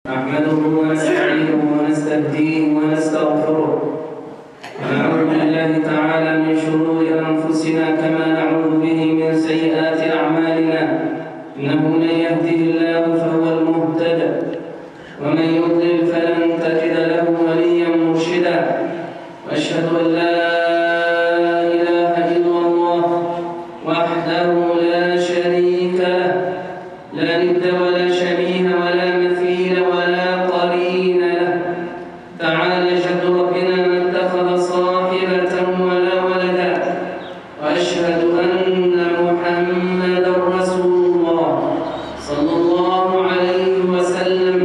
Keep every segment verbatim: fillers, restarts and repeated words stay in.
نحمده ونستعينه ونستهديه ونستغفره ونعوذ بالله تعالى من شرور أنفسنا كما نعوذ به من سيئات أعمالنا إنه من يهده الله فهو المهتد ومن يضلل فلن تجد له وليا مرشدا وأشهد أن لا إله إلا الله وحده لا شريك له لا ند ولا شبيه ولا مثيل ولا قرين له تعالى جد ربنا ما اتخذ صاحبة ولا ولدا وأشهد أن محمدا رسول الله صلى الله عليه وسلم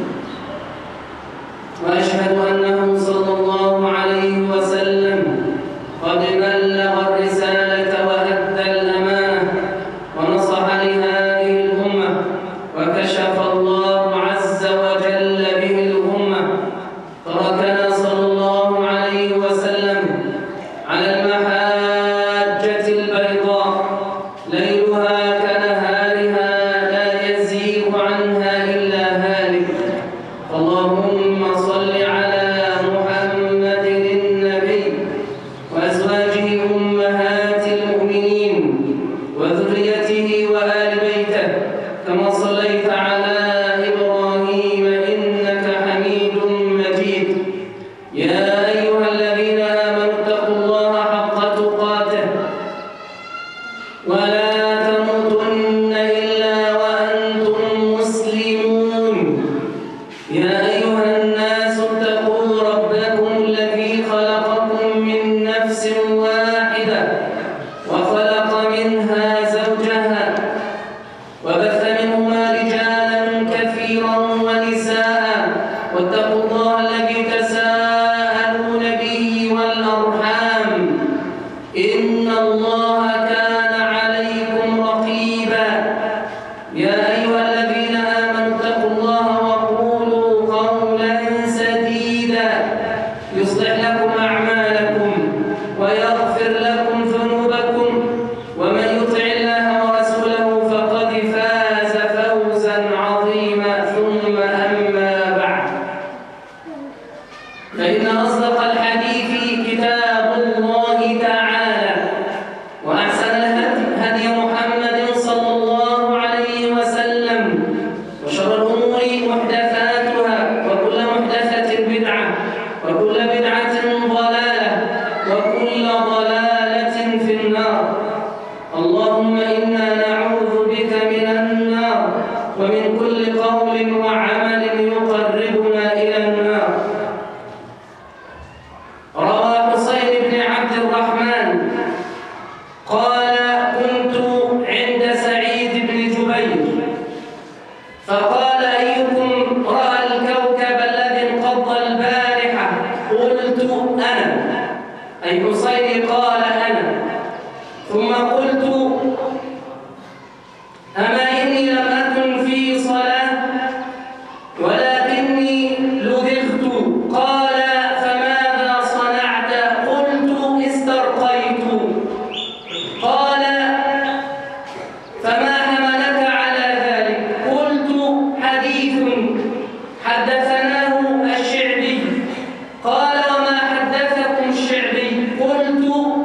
وأشهد أنه صلى الله عليه وسلم قد بلغ الرسالة وأدى الأمانة ونصح لهذه الأمة وكشف الله عز وجل به الأمة تركنا صلى الله عليه وسلم على المحاجة البيضاء ليلها كنهارها لا يزيغ عنها إلا هالك اللهم صل على محمد النبي وأزواجه أمهات المؤمنين وذريته وآل بيته كما صليت على إبراهيم إنك حميد مجيد يا أيها الذين آمنوا اتقوا الله حق تقاته ولا تموتن إلا وأنتم مسلمون يا أيها الناس اتقوا ربكم الذي خلقكم من نفس واحدة وخلق منها زوجها وبث منهما رجالا كثيرا ونساء واتقوا الله الذي تساءلون به والأرحام إن الله كان عليكم رقيبا يا أيها الذين آمنوا اتقوا الله وقولوا قولا سديدا يصلح لكم أعمالكم ويغفر لكم ذنوبكم ومن يطع الله ورسوله فقد فاز فوزا عظيما ثم أما بعد فإن أصدق الحديث كتاب الله تعالى وأحسن الهدي هدي محمد صلى الله عليه وسلم وشر الأمور محدثاتها وكل محدثة بدعة وكل بدعة ضلالة وكل ضلالة في النار اللهم إنا نعوذ بك من النار ومن كل قول وعمل يقربنا إلى النار روى حسين بن عبد الرحمن قال كنت عند سعيد بن جبير فقال أيكم رأى الكوكب الذي انقض البارحة قلت أنا أي حسين قال أنا ثم قلت أما إني لم أكن في صلاة ولكني لدغت قال فماذا صنعت قلت استرقيت قال فما حملك على ذلك قلت حديث حدثناه الشعبي قال وما حدثكم الشعبي قلت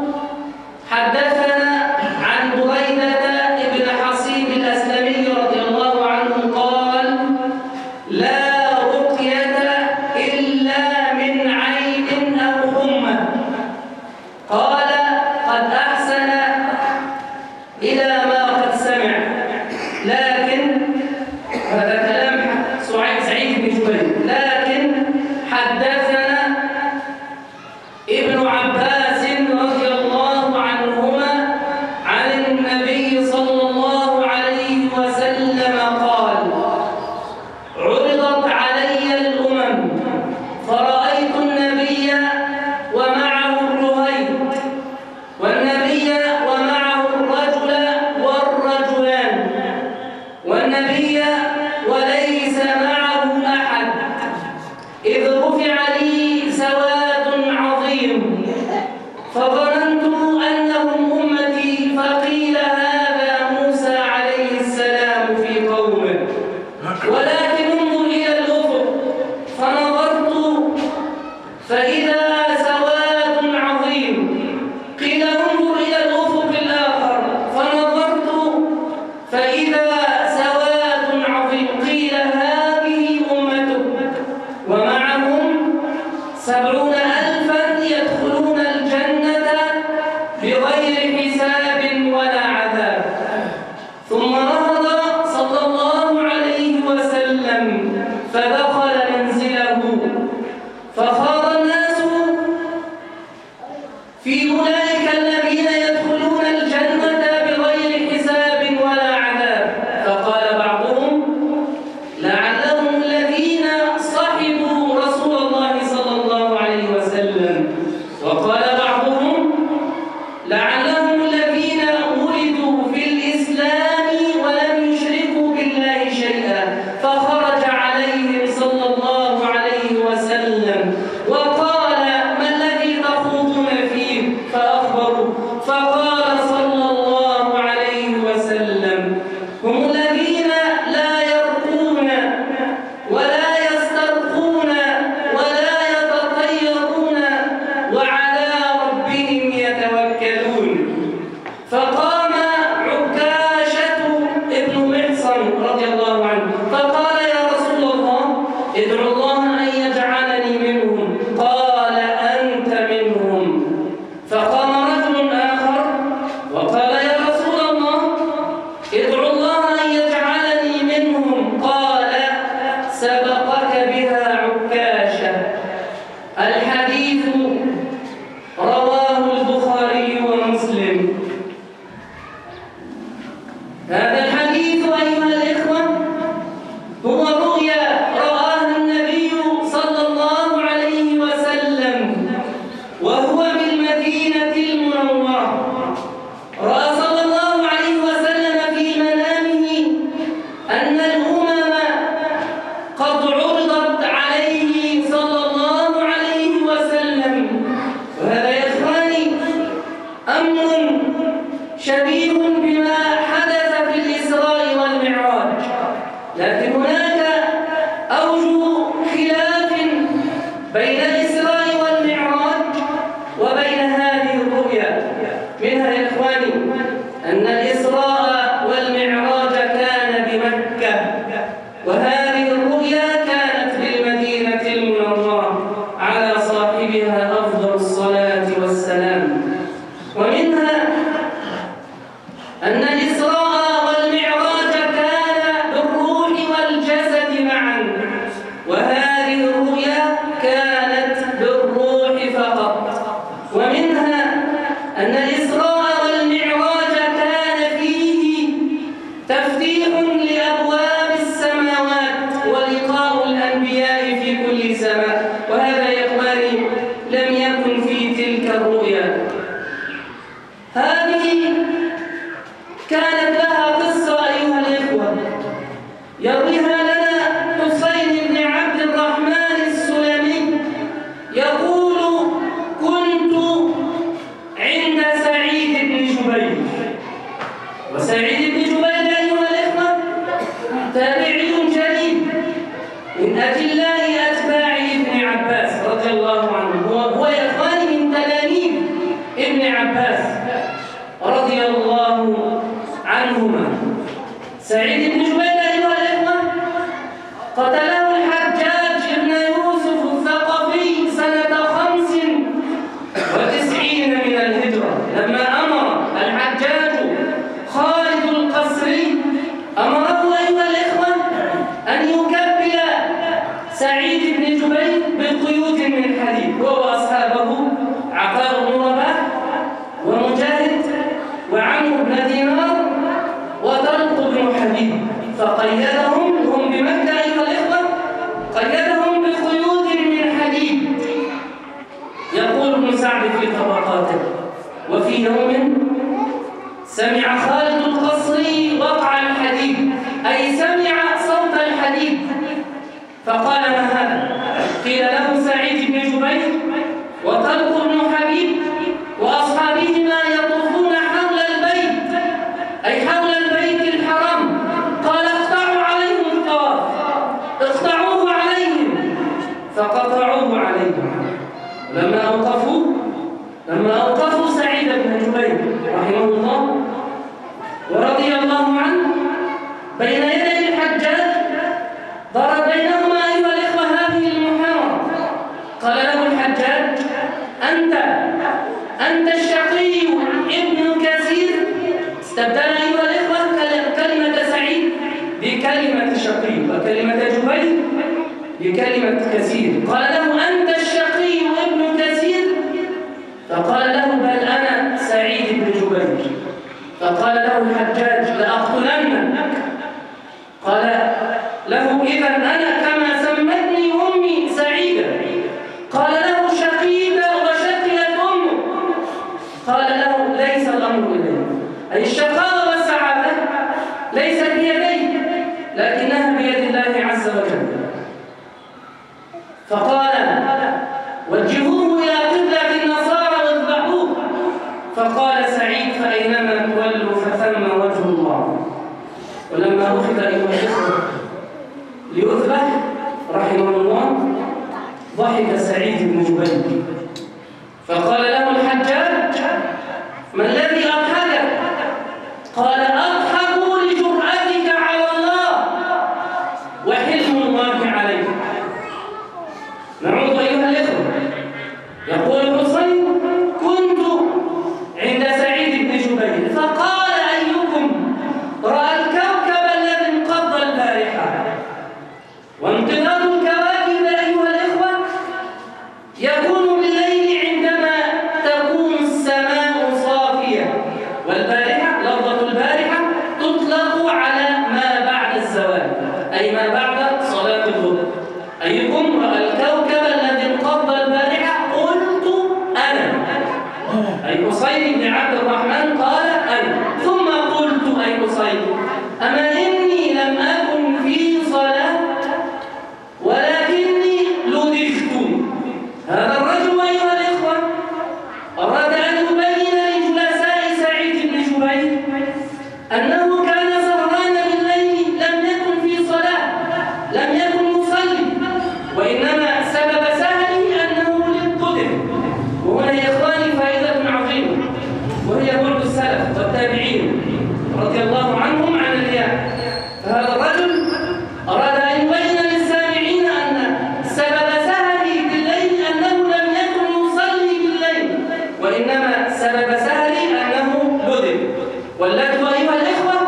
حدثنا عن بريدة بن حصيب الأسلمي رضي الله عنه قال لا رقية إلا من عين أو حمى قال قد أحسن إلى ما قد سمع لكن هذا كلام سعيد سعيد بن جبير لكن حدثنا ابن عباس رضي الله عنهما عن النبي صلى الله عليه وسلم قال عرضت علي الأمم فرأيت النبي ومعه الرهيب والنبي ومعه الرجل والرجلان والنبي وليس معه أحد إذ رفع لي سواد عظيم فظننت أنهم أمتي فقيل هذا موسى عليه السلام في قومه ولكن انظر إلى الأفق فدخل منزله فخاض الناس في أولئك الذين يدخلون الجنة بغير حساب ولا عذاب، فقال بعضهم لعلهم الذين صحبوا رسول الله صلى الله عليه وسلم، وقال بعضهم لعلهم الذين ولدوا في الإسلام ولم يشركوا بالله شيئا، فخرج عليهم صلى الله عليه وسلم وقال ما الذي تخوضون فيه؟ فأخبروا، فقال صلى الله عليه وسلم هم الذين لا يرقون ولا يسترقون ولا يتطيرون وعلى ربهم يتوكلون. فقام عكاشة ابن محصن رضي الله عنه فقال يا رسول الله ادعو الله أن يجعلني منهم، قال أنت منهم. فقام رجل آخر وقال يا رسول الله ادعو الله أن يجعلني منهم، قال سبقك بها عكاشة. الحديث رواه البخاري ومسلم. هذا الحديث أيها الإخوة هو رؤيا رآها النبي صلى الله عليه وسلم وهو بالمدينة المنورة. رأى صلى الله عليه وسلم في منامه أن الأمم قد عرضت عليه صلى الله عليه وسلم، وهذا يا إخواني أمر شبيه بما حدث في الإسراء والمعراج، لكن هناك أوجه خلاف بين الإسراء والمعراج وبين هذه الرؤيا. منها يا إخواني أن الإسراء والمعراج كان بمكة، وهذه الرؤيا كانت بالمدينة المنورة على صاحبها أفضل الصلاة والسلام. ومنها أن الإسراء والمعراج كان بالروح والجسد معا، وهذه الرؤيا كانت بالروح فقط. ومنها أن الإسراء والمعراج كان فيه تفتيح لأبواب السماوات ولقاء الأنبياء في كل سماء، وهذا يا إخواني لم يكن في تلك الرؤيا. هذه كانت لها قصة أيها الإخوة يرويها لنا حسين بن عبد الرحمن السلمي، يقول كنت عند سعيد بن جبير. وسعيد بن جبير أيها الإخوة تابعي جليل من أجلاء أتباع ابن عباس رضي الله عنه، وهو يا إخواني من تلاميذ ابن عباس رضي الله عنهما. سعيد بن جبير أيها الإخوة قتله الحجاج بن يوسف الثقفي سنة خمس وتسعين من الهجرة، لما أمر الحجاج خالد القسري أمره أيها الإخوة أن يكبل سعيد بن جبير بقيود من حديد، هو وأصحابه عقار بن رباح ومجاهد وعمرو بن دينار وطلق بن حبيب، فقيدهم هم بمكة أيها الإخوة قيدهم بقيود من حديد. يقول ابن سعد في طبقاته وفي يوم سمع خالد القصري وقع الحديد، أي سمع صوت الحديد، فقال ما هذا؟ قيل له سعيد بن جبير وطلق بن حبيب وأصحابهما يطوفون حول البيت، أي حول البيت الحرام. قال اقطعوا عليهم الطواف، اقطعوه عليهم، فقطعوه عليهم. لما أوقفوا لما أوقفوا سعيد بن جبير رحمه الله ورضي الله عنه بين يدي الحجاج ضرب بينهما أيها الإخوة هذه المحاورة. قال له الحجاج أنت أنت الشقي ابن كثير. استبدل أيها الإخوة كلمة سعيد بكلمة شقي، وكلمة جبير بكلمة كثير، قال له أنت الشقي ابن كثير؟ فقال له بل أنا سعيد بن جبير. فقال له الحجاج لأقتلنك. قال له إذا أنا كما سمتني أمي سعيدة. قال له شقيت وشقيت أمك. قال له ليس الأمر إليه، أي الشقاوة والسعادة ليست بيدي لكنها بيد الله عز وجل. فقال وجهوه إلى قبلة النصارى واذبحوه. فقال سعيد فأينما تولوا فثم وجه الله. ولما أخذ أيها الإخوة ليذبح رحمه الله ضحك سعيد بن جبير فقال له الحجاج ما الذي أضحكك؟ قال أضحك لجرأتك على الله وحلم الله عليك. نعود أيها الإخوة، يقول حسين كنت عند سعيد بن جبير فقال أيكم رأى الكوكب الذي انقض البارحة؟ وانقضاض الكواكب أيها الإخوة يكون بالليل عندما تكون السماء صافية، والبارحة لفظة البارحة تطلق على ما بعد الزوال أي ما بعد صلاة الظهر. أيكم رأى الكوكب الذي انقض البارحة؟ قلت أنا، أي حسين بن عبد الرحمن قال أنا. ثم قلت أي حسين أما إني لم أكن في صلاة ولكني لدغت. هذا الرجل أيها الإخوة أراد أن يبين لجلساء سعيد بن جبير أنه كان سهران بالليل لم يكن في صلاة لم يكن يصلي، وإنما سبب سهري أنه للقدر. وهنا يا إخواني فائدة عظيمة وهي بعد السلف والتابعين رضي الله عنهم عن الرياء. فهذا الرجل أراد أن يبين للسامعين أن سبب سهري بالليل أنه لم يكن يصلي بالليل، وإنما سبب سهري أنه لدغ. واللدغ أيها الإخوة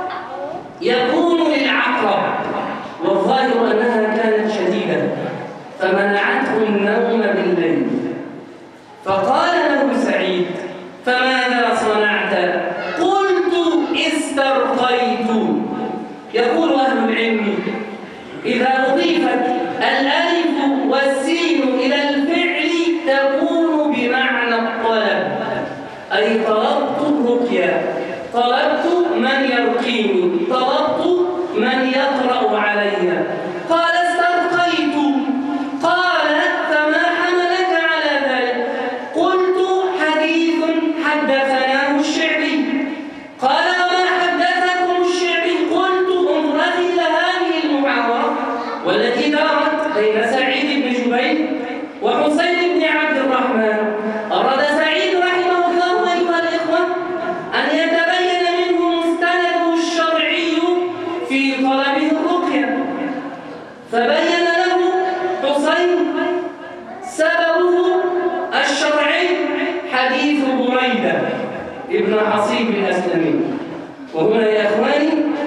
يكون للعقرب، والظاهر أنها كانت شديدة فمنعته النوم بالليل. فقال له سعيد فماذا صنعت؟ قلت استرقيت. يقول أهل العلم إذا أضيفت الألف والسين إلى الفعل تكون بمعنى الطلب، أي طلبت الرقية، طلبت من يرقيني، طلبت من يقرأ علي. قال استرقيت. قال فما حملك على ذلك؟ قلت حديث حدثناه الشعبي. قال وما حدثكم الشعبي؟ قلت انظر إلى هذه المحاورة والتي دارت بين سعيد بن جبير وحسين بن عبد الرحمن. أراد سعيد رحمه الله أيها الإخوة أن يتبين منه مستنده الشرعي في طلبه الرقية، فبين له حسين سببه الشرعي حديث بريدة ابن حصيب الأسلمي. وهنا يا إخواني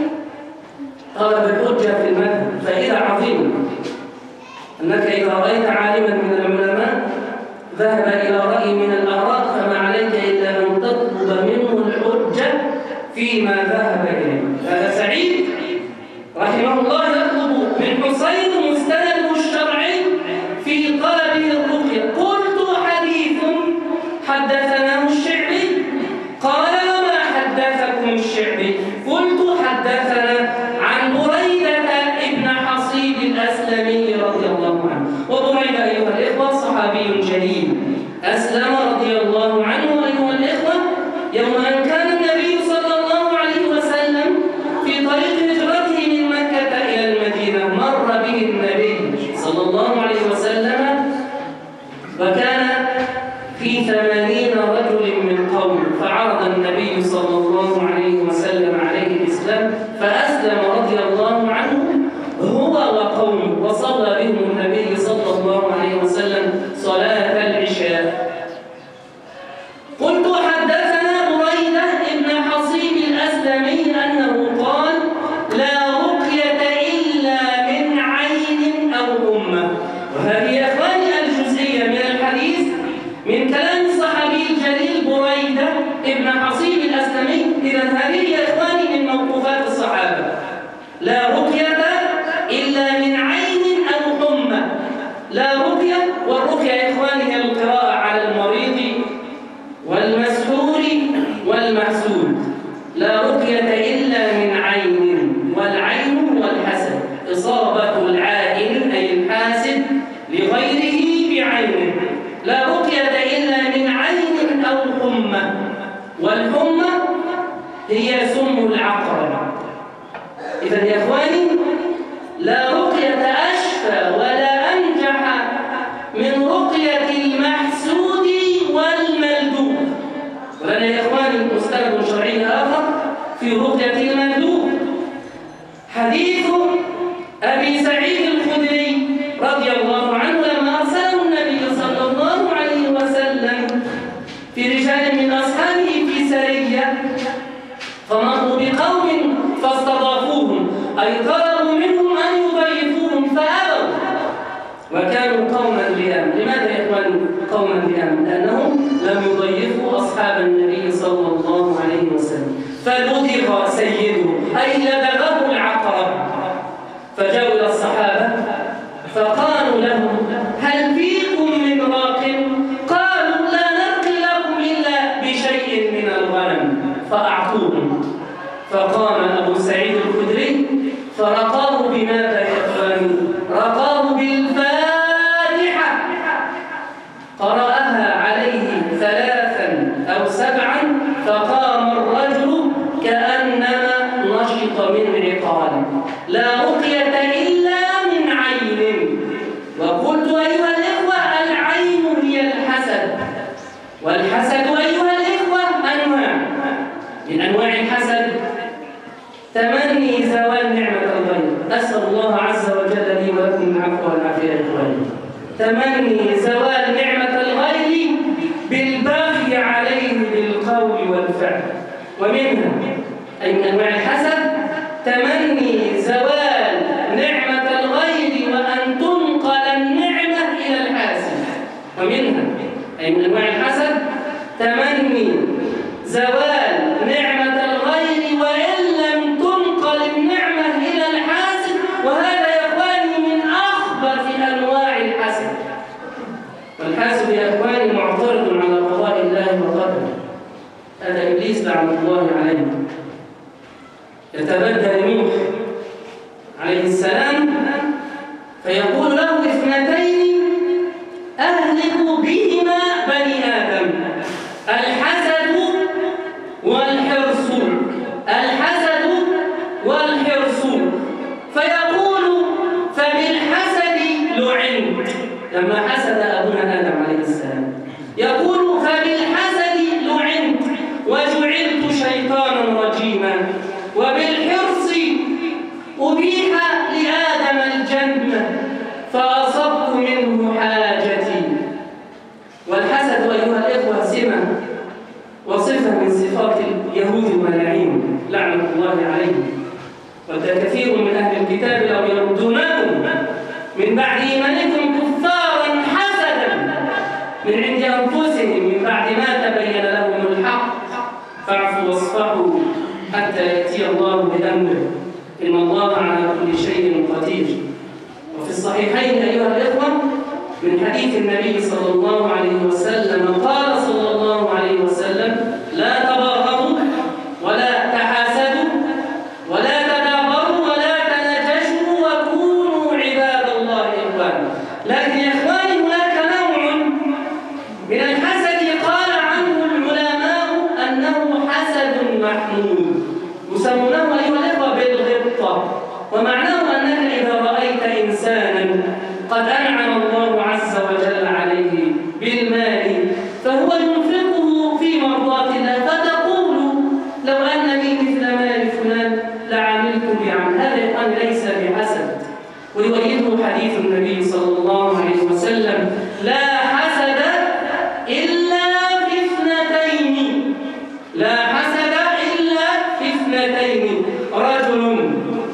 طلب الحجة في المذهب فائدة عظيمة، أنك إذا رأيت عالما من العلماء ذهب إلى رأي من الآراء فما عليك إلا أن تطلب منه الحجة فيما ذهب إليه. هذا سعيد رحمه الله يطلب من حسين مستنده الشرعي في طلبه الرقية. قلت حديث حدثناه الشعبي. قال وما حدثكم الشعبي؟ قلت حدثنا عن بريدة ابن حصيب الأسلمي رضي الله عنه. وبريدة أيها الإخوة صحابي جليل أسلم رضي الله عنه أيها الإخوة يوم أن كان النبي صلى الله عليه وسلم في طريق هجرته من مكة إلى المدينة. مر به النبي صلى الله عليه وسلم وكان في ثمانين رجل من قوم، فعرض النبي صلى الله عليه وسلم عليه الإسلام فأسلم رضي الله عنه هو وقومه، وصلى بهم النبي صلى الله عليه وسلم صلاة العشاء. قلت حدثنا بريدة من كلام الصحابي الجليل بريدة ابن حصيب الأسلمي. إذا هذه يا إخواني من موقوفات الصحابة: لا رقية إلا من عين أو حمى. لا رقية، والرقية يا إخواني هي القراءة على المريض والمسحور والمحسود. لا رقية إلا من عين، والعين والحسد، إصابة العائن أي الحاسد لغيره بعينه. لا رقية إلا من عين أو حمى، والحمى هي سم العقرب. إذا يا إخواني لا رقية أشفى ولا أنجح من رقية المحسود والملدوب. ولنا يا إخواني مستند شرعي آخر في رقية الملدوب، حديث أبي سعيد الخدري رضي الله عنه لما أرسله النبي صلى الله عليه وسلم في رجال من أصحابه في سرية، فمروا بقوم فاستضافوهم، أي طلبوا منهم أن يضيفوهم فأبوا، وكانوا قوما لئام. لماذا يا إخواني قوما لئام؟ لأنهم لم يضيفوا أصحاب النبي صلى الله عليه وسلم، فلدغ سيده أي لدغه العقرب. فجاءوا إلى الصحابة فقالوا لهم: هل فيكم من راق؟ قالوا: لا نرقي لكم إلا بشيء من الغنم، فأعطوهم. فقام أبو سعيد الخدري فرقاه بماذا يا إخواني؟ رقاه بالفاتحة، قرأها عليه ثلاثا أو سبعا، فقام الرجل كأنما نشط من عقال. لا رقية إلا من عين. وقلت أيها الإخوة العين هي الحسد، والحسد أيها الإخوة أنواع. من أنواع الحسد تمني زوال نعمة الغير. أسأل الله عز وجل لي ولكم العفو والعافية يا إخواني. تمني زوال نعمة الغير بالبغي عليه بالقول والفعل. ومنها أي من أنواع الحسد تمني زوال نعمة الغير وأن تنقل النعمة إلى الحاسد. ومنها أي من أنواع الحسد تمني زوال نعمة الغير وإن لم تنقل النعمة إلى الحاسد. وهذا يا إخواني من أخبث أنواع الحسد. والحاسد يا إخواني معترض على قضاء الله وقدره. هذا إبليس لعنة الله عليه. يتبدى نوح عليه السلام فيقول له: اثنتين أهلك بهما بني آدم، الحسد والحرص. الحسد والحرص. فيقول: فبالحسد لعنت. لما حسد أبونا آدم عليه السلام يقول: فبالحسد لعنت وجعلت شيطانا رجيما، وبالحرص أبيح لآدم الجنة فأصبت منه حاجتي. والحسد أيها الإخوة سمة وصفة من صفات اليهود الملاعين لعنة الله عليهم. وكثير من أهل الكتاب لو يردونكم من بعد إيمانكم كفارا حسدا من عند أنفسهم من بعد ما تبين لهم الحق، فاعفوا واصفحوا حتى يأتي الله بأمره، إن الله على كل شيء قدير. وفي الصحيحين أيها الإخوة من حديث النبي صلى الله عليه وسلم قال صلى الله عليه وسلم: لا تباغضوا ولا تحاسدوا ولا تدابروا ولا تناجشوا وكونوا عباد الله إخوانا. لكن يا إخواني هناك نوع من الحسد قال عنه العلماء أنه حسد محمود، يسمونه أيها الإخوة بالغبطة. ومعناه أنك إذا رأيت إنسانا قد أنعم الله عز وجل عليه بالمال فهو ينفقه في مرضاة الله، فتقول: لو أن لي مثل مال فلان لعملت بعمل. هذا يقال ليس بحسد. ويؤيده حديث النبي صلى الله عليه وسلم: لا حسد إلا في اثنتين. لا حسد إلا في اثنتين: رجل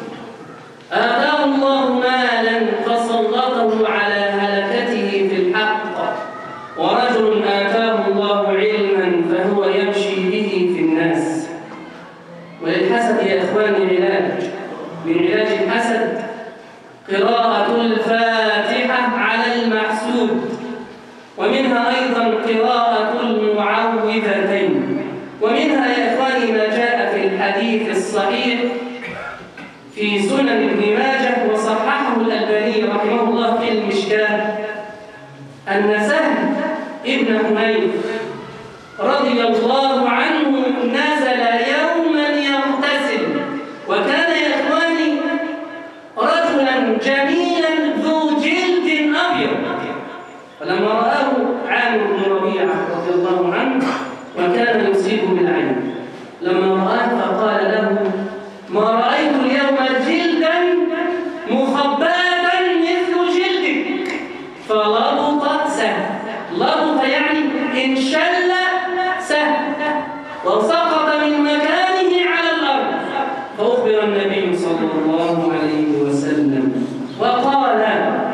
آتاه الله مالا فسلطه على هلكته في الحق، ورجل آتاه المشكاة أن سهل ابن حنيف رضي الله عنه نزل يوما يغتسل، وكان يا إخواني رجلا جميلا ذو جلد أبيض. فلما رآه عامر بن ربيعة رضي الله عنه وكان يصيبه بالعين، لما رآه فقال له: ما رأيت اليوم جلدا مخبأة مثل جلدك. فلبط سهل، لبط يعني انشل سهل وسقط من مكانه على الأرض. فأخبر النبي صلى الله عليه وسلم وقال: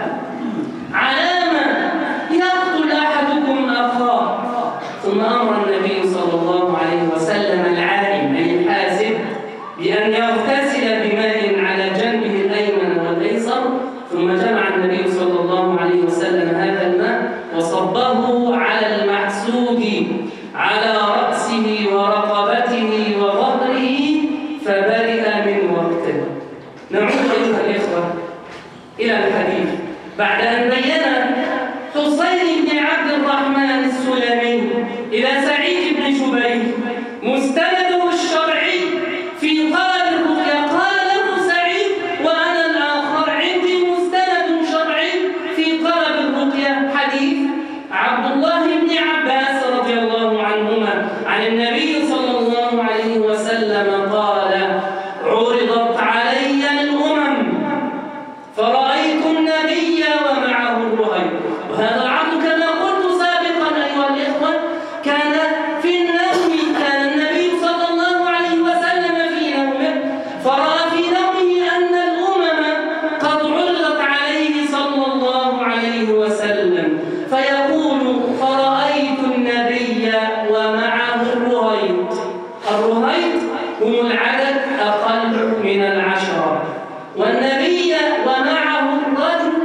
علام يقتل أحدكم أخاه. ثم أمر النبي صلى الله عليه وسلم العالم أي الحاسب بأن يغتسل بماء على جنبه الأيمن والأيسر، ثم جمع النبي صلى الله عليه وسلم هذا الماء وصبه على المحسود على رأسه ورقبته وظهره فبرئ من وقته. نعود أيها الإخوة إلى الحديث بعد أن بين حسين بن عبد الرحمن السلمي إلى سعيد بن جبير مستنده الشرعي في طلب الرقية. قال له سعيد: وأنا الآخر عندي مستند شرعي في طلب الرقية، حديث عبد الله بن عباس رضي الله عنهما عن النبي صلى الله عليه وسلم قال: عرضت علي الأمم فرأيت النبي ومعه الرهيب. وهذا العرض كما قلت سابقا أيها الإخوة كان في النوم، كان النبي صلى الله عليه وسلم في نومه فرأى في نومه أن الأمم قد عرضت عليه صلى الله عليه وسلم، فيقول: فرأيت النبي ومعه الرهيط. الرهيط هم العدد أقل من العشرة، والنبي ومعه الرجل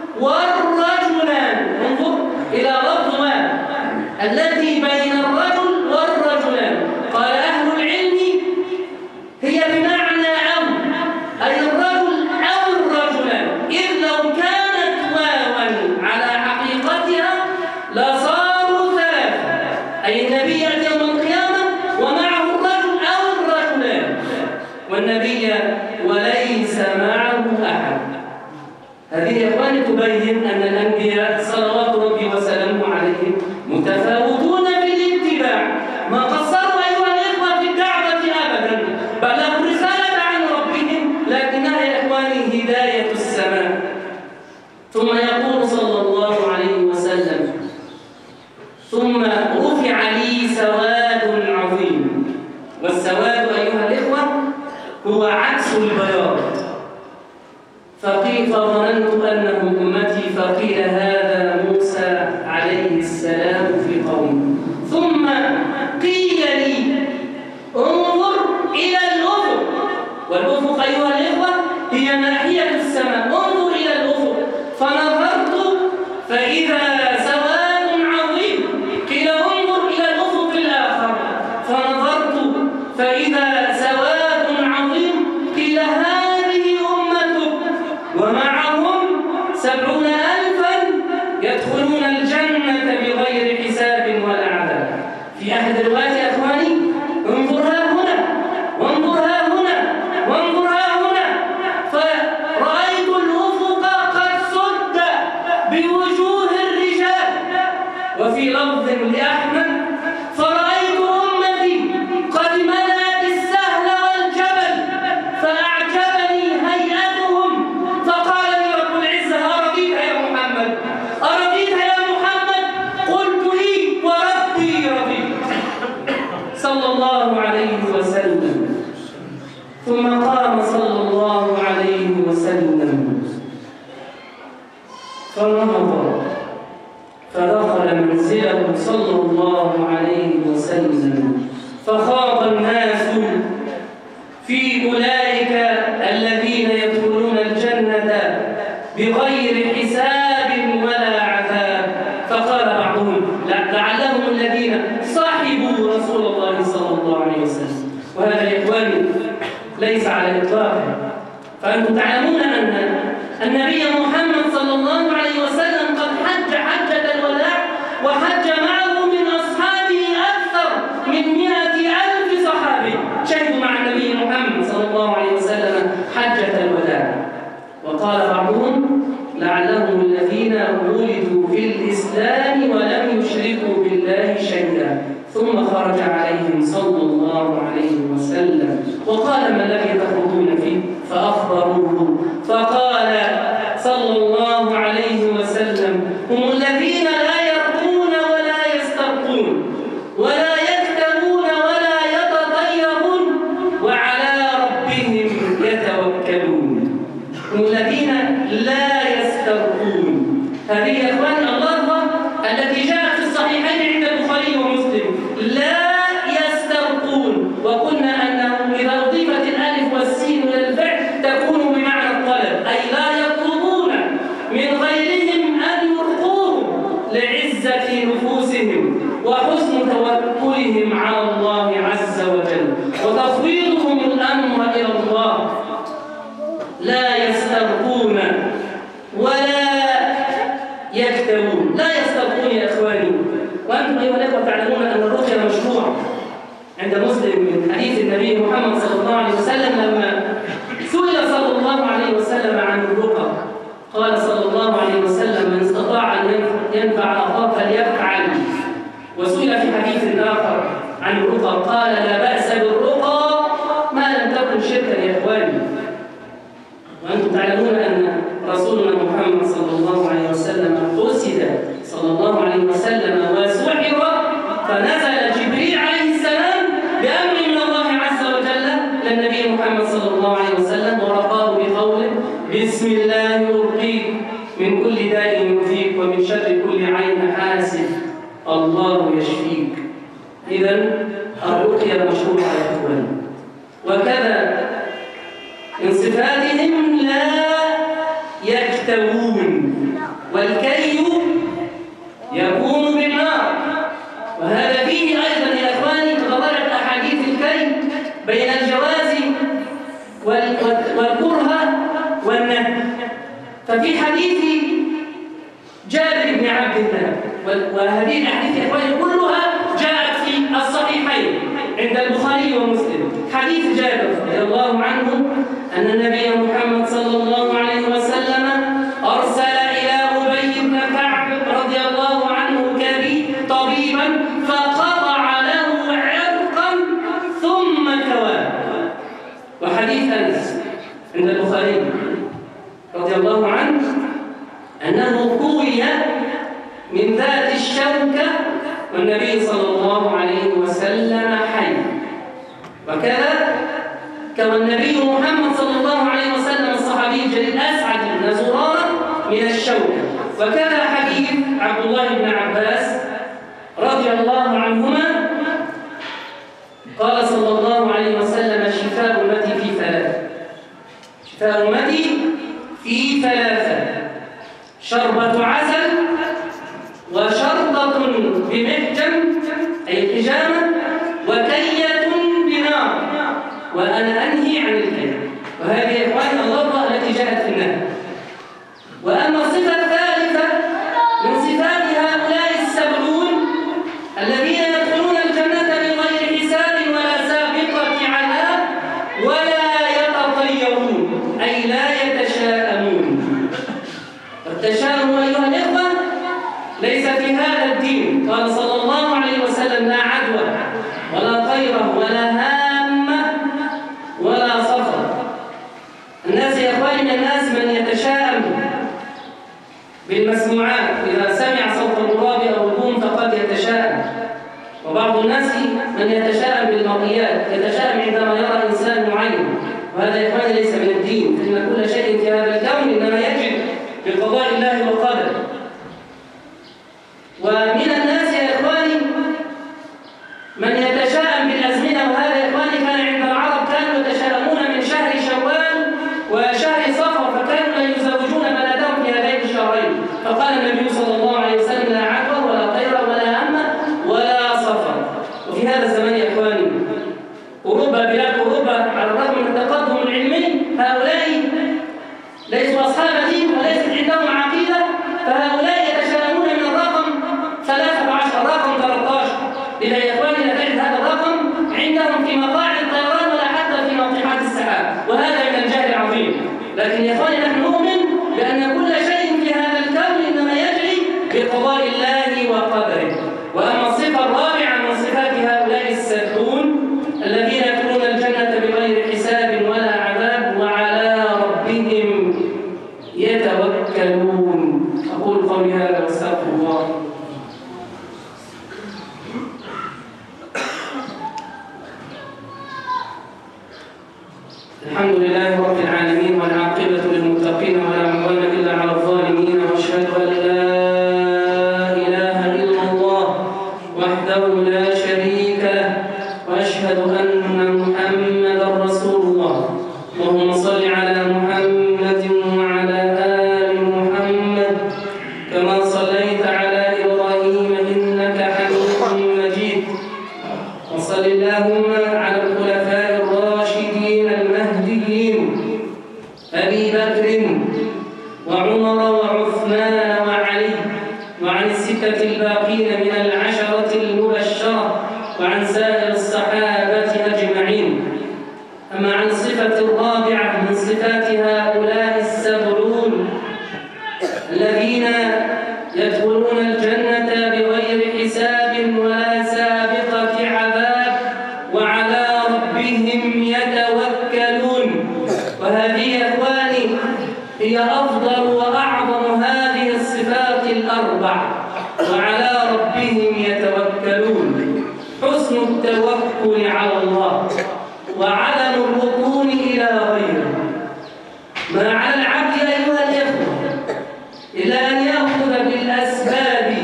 والرجلان. انظر إلى لفظ ما التي بين الرجل والرجلان. قال أهل العلم هي بمعنى أو، أي الرجل أو الرجلان، إذ لو كانت واوا على حقيقتها لصاروا ثلاثة، أي النبي يأتي يوم القيامة ومعه الرجل أو الرجلان، والنبي وليس معه أحد. هذه يا إخواني تبين أن الأنبياء صلوات ربي وسلامه عليهم متفاوتون في الاتباع، ما قصروا أيها الإخوة في الدعوة أبدا، بلغوا الرسالة عن ربهم، لكنها يا إخواني هداية السماء. ثم يقول صلى الله عليه وسلم: ثم رفع لي سواد عظيم. والسواد أيها الإخوة هو عكس البياض. فقيل فظننت أنهم أمتي، فقيل هذا موسى عليه السلام في قومه. ثم قيل لي: انظر إلى الأفق. والأفق أيها الإخوة هي ناحية السماء. انظر إلى الأفق. فنظرت فإذا سواد عظيم. قيل: انظر إلى الأفق الآخر. فنظرت فإذا سواد عظيم. قيل: هذه أمتك ومعهم سبعون ألفا يدخلون الجنة بغير حساب ولا عذاب. في أحد الروايات يا إخواني: انظر ها هنا وانظر ها هنا وانظر ها هنا. فرأيت الأفق قد سد بوجوه الرجال. وفي لفظ لأحمد: فرأيت أمتي قد ملأت السهل والجبل فأعجبني هيئتهم. فقال لي رب العزة: أرضيت يا محمد؟ أرضيت يا محمد؟ قلت: لي وربي رضيت، صلى الله عليه وسلم. ثم قام صلى الله عليه وسلم فنهض فدخل منزله صلى الله عليه وسلم، فخاض الناس في أولئك الذين يدخلون الجنة بغير حساب ولا عذاب. فقال بعضهم: لعلهم الذين صاحبوا رسول الله صلى الله عليه وسلم. وهذا يا إخواني ليس على إطلاقه، فأنتم تعلمون أن النبي محمد صلى الله عليه لعلهم الذين ولدوا في الإسلام ولم يشركوا بالله شيئا ثم خرج عليهم صلى الله عليه وسلم وقال: ما الذي تخوضون فيه؟ فأخبروه فقال صلى الله عليه وسلم: هم الذين لا يرقون ولا يسترقون ولا يكتبون ولا يتطيرون وعلى ربهم يتوكلون. هم الذين لا يسترقون. هذه يا إخواني اللفظة التي جاءت في الصحيحين عند البخاري ومسلم: لا يسترقون. وقلنا أنه إذا أضيفت الألف والسين إلى الفعل تكون بمعنى الطلب، أي لا يطلبون من غيرهم أن يرقوهم لعزة نفوسهم وحسن توكلهم على الله عز وجل وتفويضهم الأمر إلى الله. لا يسترقون ولا يكتبون. لا يسترقون يا إخواني. وأنتم أيها الأخوة تعلمون أن الرقية مشروع عند مسلم من حديث النبي محمد صلى الله عليه وسلم لما سئل صلى الله عليه وسلم عن الرقى قال صلى الله عليه وسلم: من استطاع أن ينفع أخاه فليفعل. وسئل في حديث آخر عن الرقى قال: لا بأس بالرقى ما لم تكن شركا يا إخواني. وأنتم تعلمون أن رسولنا محمد صلى الله عليه وسلم قصد صلى الله عليه وسلم وسحر فنزل جبريل عليه السلام بأمر من الله عز وجل للنبي محمد صلى الله عليه وسلم ورقاه بقوله: بسم الله أرقيك من كل داء يؤذيك ومن شر كل عين حاسد الله يشفيك. إذن الرقية مشروعة يا إخواني. وكذا من صفاتهم لا يكتوون، والكي يكون بالنار. وهذا فيه أيضا يا إخواني تضرعت أحاديث الكي بين الجواز والكره والنهي. ففي حديث جابر بن عبد الله، وهذه الأحاديث يا إخواني كلها جاءت في الصحيحين عند البخاري ومسلم. حديث جابر رضي الله عنه أن النبي محمد صلى الله عليه وسلم أرسل إلى أبي بن كعب رضي الله عنه طبيبا فقطع له عرقا ثم كواه. وحديث أنس عند البخاري رضي الله عنه أنه قوي من ذات الشوكة والنبي صلى الله عليه وسلم حي. وكذا كما النبي محمد صلى الله عليه وسلم الصحابي الجليل أسعد بن زرارة من الشوكة. وكذا حديث عبد الله بن عباس رضي الله عنهما قال صلى الله عليه وسلم: شفاء أمتي في ثلاثة. شفاء أمتي في ثلاثة: شربة عسل، وشرطة بمحجم أي الحجامة، وكية بنار، وأنا أنهي عن الكي. وهذه يا إخواني اللفظة التي جاءت في النهي. وأما الصفة الثالثة من صفات هؤلاء السبعون الذين يدخلون الجنة بغير حساب ولا سابقة عذاب ولا يتطيرون أي لا يتشاءمون. والتشاؤم أيها الإخوة ليس في هذا الدين. قال صلى الله عليه وسلم: لا عدوى ولا طيرة ولا هامة ولا صفر. الناس يا إخواني من الناس من يتشاءم بالمسموعات، إذا سمع صوت الغراب أو البوم فقد يتشاءم. وبعض الناس من يتشاءم بالمرئيات، يتشاءم عندما يرى إنسان معين. وهذا يا إخواني ليس من الدين، فإن كل شيء في هذا الكون إنما يجب بقضاء الله وقدره. ومن الناس يا إخواني من يتشاءم بالأزمنة. وهذا يا إخواني كان عند العرب كانوا يتشاءمون من شهر شوال وشهر صفر، فكانوا لا يزوجون بلدهم في هذين الشهرين. فقال النبي صلى الله عليه وسلم: لا عدوى ولا طيرة ولا همة ولا صفر. وفي هذا الزمان يا إخواني أوروبا، بلاد أوروبا، على الرغم من التقدم العلمي هؤلاء ليسوا أصحاب دين وليست عندهم عقيدة، فهؤلاء يتشاءمون من الرقم ثلاثة عشر، رقم ثلاثة عشر. إذا يا إخواني لا تجد هذا الرقم عندهم في مقاعد الطيران ولا حتى في ناطحات السحاب، وهذا من الجهل العظيم. لكن يا إخواني نحن نؤمن بأن كل شيء في كما صليت على إبراهيم إنك حميد مجيد. وصل اللهم على الخلفاء الراشدين المهديين أبي بكر وعمر وعثمان وعلي، وعن الستة الباقين من العشرة المبشرة، وعن سائر الصحابة أجمعين. أما عن صفة الرابعة من صفات هؤلاء السبعون الذين يدخلون الجنة بغير حساب ولا سابقة عذاب وعلى ربهم يتوكلون. وهذه يا إخواني هي أفضل وأعظم هذه الصفات الأربع، وعلى ربهم يتوكلون. حسن التوكل على الله وعدم الركون إلى غيره. ما على العبد أيها الإخوة إلا أن يأخذ بالأسباب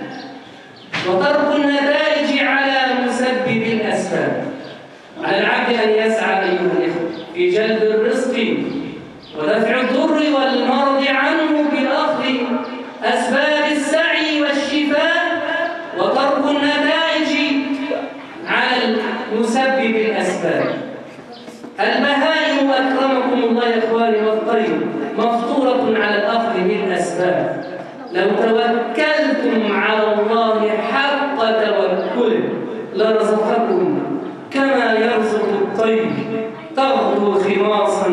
وترك النتائج على مسبب الأسباب. على العبد أن يسعى أيها الإخوة في جلب الرزق ودفع الضر والمرض عنه بأخذ أسباب السعي والشفاء، وترك النتائج على مسبب الأسباب. البهائم أكرمكم الله يا إخواني والطير مفطورة على الأخذ بالأسباب. لو توكلتم على الله حق توكله لرزقكم كما يرزق الطير تغدو خماصا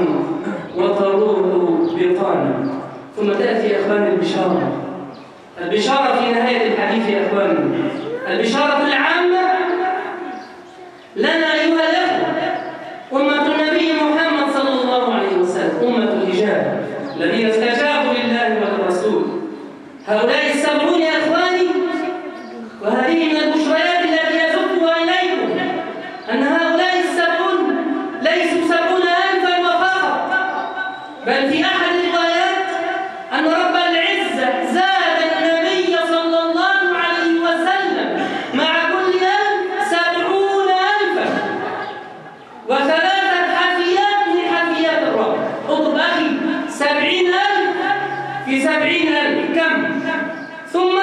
وتروح بطانا. ثم تأتي يا إخواني البشارة. البشارة في نهاية الحديث يا إخواني، البشارة العامة لنا أيها الأخوة أمة النبي محمد صلى الله عليه وسلم، أمة الإجابة الذين استجابوا لله وللرسول. هؤلاء السبعون يا إخواني، وهذه من البشريات التي يزفها إليكم أن هؤلاء السبعون ليسوا سبعون ألفا وفقط، بل في أحد الروايات أن رب العزة زاد النبي صلى الله عليه وسلم مع كل ألف سبعون ألفا وثلاثة حافيات من حافيات الرب. اضرب أخي سبعين ألف في سبعين ألف كم؟ ثم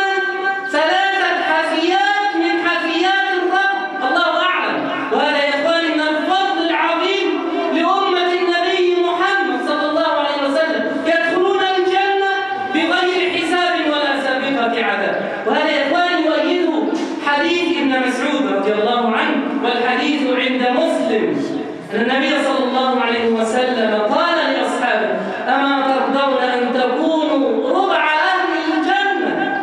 ثلاثة حافيات من حافيات الرب، الله أعلم. وهذا يا إخواني من الفضل العظيم لأمة النبي محمد صلى الله عليه وسلم، يدخلون الجنة بغير حساب ولا سابقة عذاب. وهذا يا إخواني يؤيده حديث ابن مسعود رضي الله عنه، والحديث عند مسلم، أن النبي صلى الله عليه وسلم قال لأصحابه: أما ترضون أن تكونوا ربع أهل الجنة؟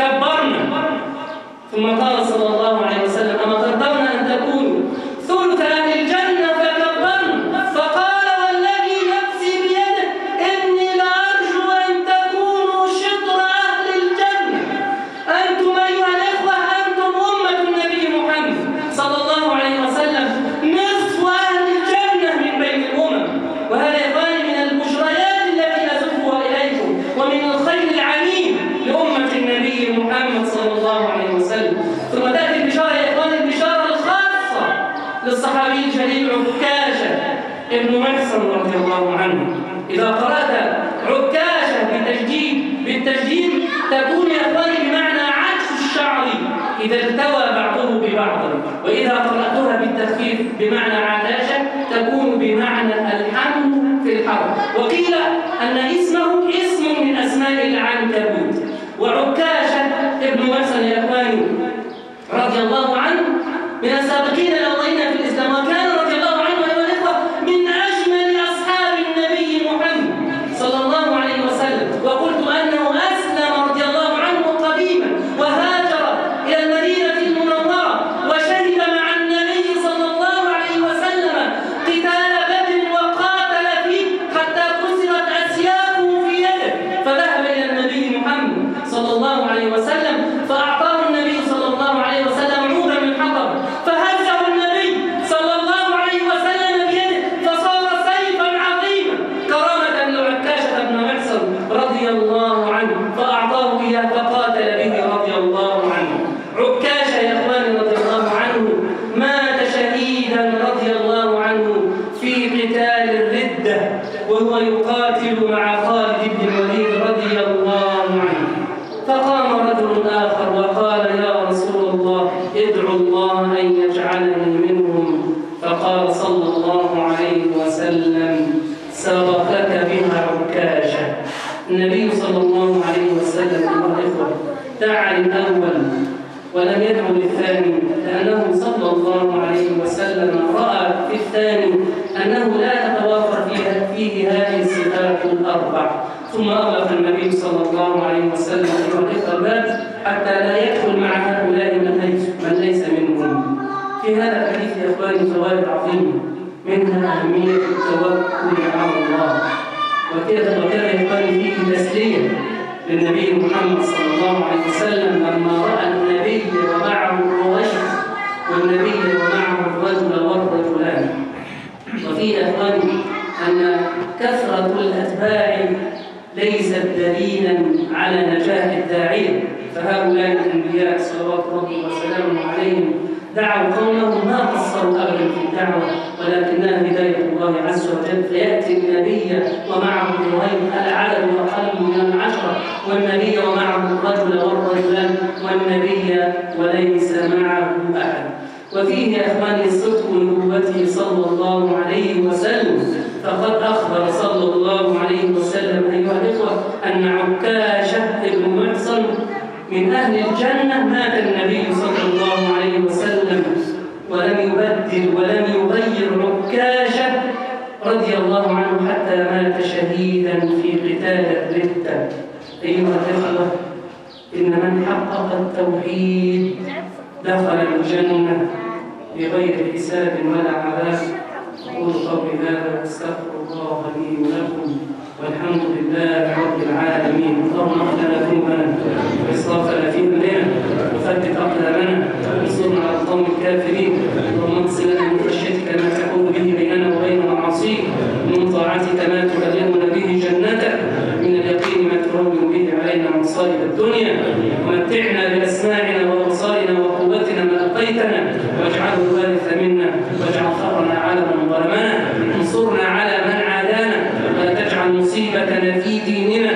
فكبرنا. ثم قال صلى الله عليه وسلم: أما ترضون أن تكونوا ثلث أهل الجنة؟ فكبرنا. فقال: والذي نفسي بيده إني لأرجو أن تكونوا شطر أهل الجنة. أنتم أيها الإخوة، أنتم أمة النبي محمد صلى الله عليه وسلم نصف أهل الجنة من بين الأمم. وهذا يا إخواني من البشريات التي أزفها إليكم، ومن الخير العميم لأمة النبي محمد صلى الله عليه وسلم. ثم تأتي البشارة يا إخواني، البشارة الخاصة للصحابي الجليل عكاشة ابن محصن رضي الله عنه. إذا قرأت عكاشة بالتجديد بالتجديد تكون يا إخواني بمعنى عكس الشعر إذا التوى بعضه ببعض، وإذا قرأتها بالتخفيف بمعنى عكاشة تكون بمعنى الحمل في الحرب. وقيل أن اسمه اسم من أسماء العنكبوت. وعكاشة ابن محصن يا إخواني رضي الله عنه من السابقين الأولين في الإسلام، وكان رضي الله عنه أيها الإخوة من أجمل أصحاب النبي محمد صلى الله عليه وسلم. وقلت أنه أسلم رضي الله عنه قديما وهاجر إلى المدينة المنورة وشهد مع النبي صلى الله عليه وسلم قتال بدر وقاتل فيه حتى كسرت أسيافه في يده، فذهب إلى النبي محمد صلى الله عليه وسلم فأعطاه النبي صلى الله عليه وسلم عودا من حطب، فهزه النبي صلى الله عليه وسلم بيده فصار سيفا عظيما كرامة لعكاشة بن محصن رضي الله عنه، فأعطاه إياه فقاتل به رضي الله عنه. عكاشة يا إخواني رضي الله عنه مات شهيدا رضي الله عنه في قتال الردة وهو يقاتل مع خالد بن الوليد رضي الله عنه. رجل آخر وقال يا رسول الله ادعو الله أن يجعلني منهم، فقال صلى الله عليه وسلم سبقك بها عكاشة. النبي صلى الله عليه وسلم الإخوة دعا للأول ولم يدعو للثاني، لأنه صلى الله عليه وسلم رأى في الثاني أنه لا تتوافر فيه هذه الصفات الأربع، ثم أغلق النبي صلى الله عليه وسلم أيها الباب حتى لا يدخل مع هؤلاء من ليس منهم. في هذا الحديث يا إخواني فوائد عظيمة، منها أهمية التوكل على الله، وكذا وكذا يا إخواني فيه تسلية للنبي محمد صلى الله عليه وسلم لما رأى النبي ومعه الرجل والنبي ومعه الرجل والرجلان. وفيه يا إخواني أن كثرة الأتباع ليست دليلا على نجاح الداعية، فهؤلاء الأنبياء صلوات ربي وسلامه عليهم دعوا قومهم ما قصروا أبدا في الدعوة، ولكنها هداية الله عز وجل. فيأتي النبي ومعه الرجل العدد أقل من العشرة، والنبي ومعه الرجل والرجلان، والنبي وليس معه أحد. وفيه يا إخواني صدق نبوته صلى الله عليه وسلم، فقد أخبر صلى الله عليه وسلم أيها الإخوة أن عكاشة بن محصن من أهل الجنة مات النبي صلى الله عليه وسلم ولم يبدل ولم يغير عكاشة رضي الله عنه حتى مات شهيدا في قتال الردة. أيها الإخوة إن من حقق التوحيد دخل الجنة بغير حساب ولا عذاب. أقول قولي هذا واستغفر الله لي ولكم، والحمد لله رب العالمين. اللهم اغفر لنا ذنوبنا وإسرافنا في أمرنا وثبت أقدامنا وانصرنا على القوم الكافرين. اللهم اغفر لنا من خشيتك ما تحول به بيننا وبين معاصيك، ومن طاعتك ما تبلغنا به جنتك، من اليقين ما تهون به علينا مصائب الدنيا. ومتعنا بأسماعنا وأبصارنا وقوتنا ما أبقيتنا، واجعله الوارث منا، واجعل ثأرنا على من ظلمنا، انصرنا على من عادانا، ولا تجعل مصيبتنا في ديننا،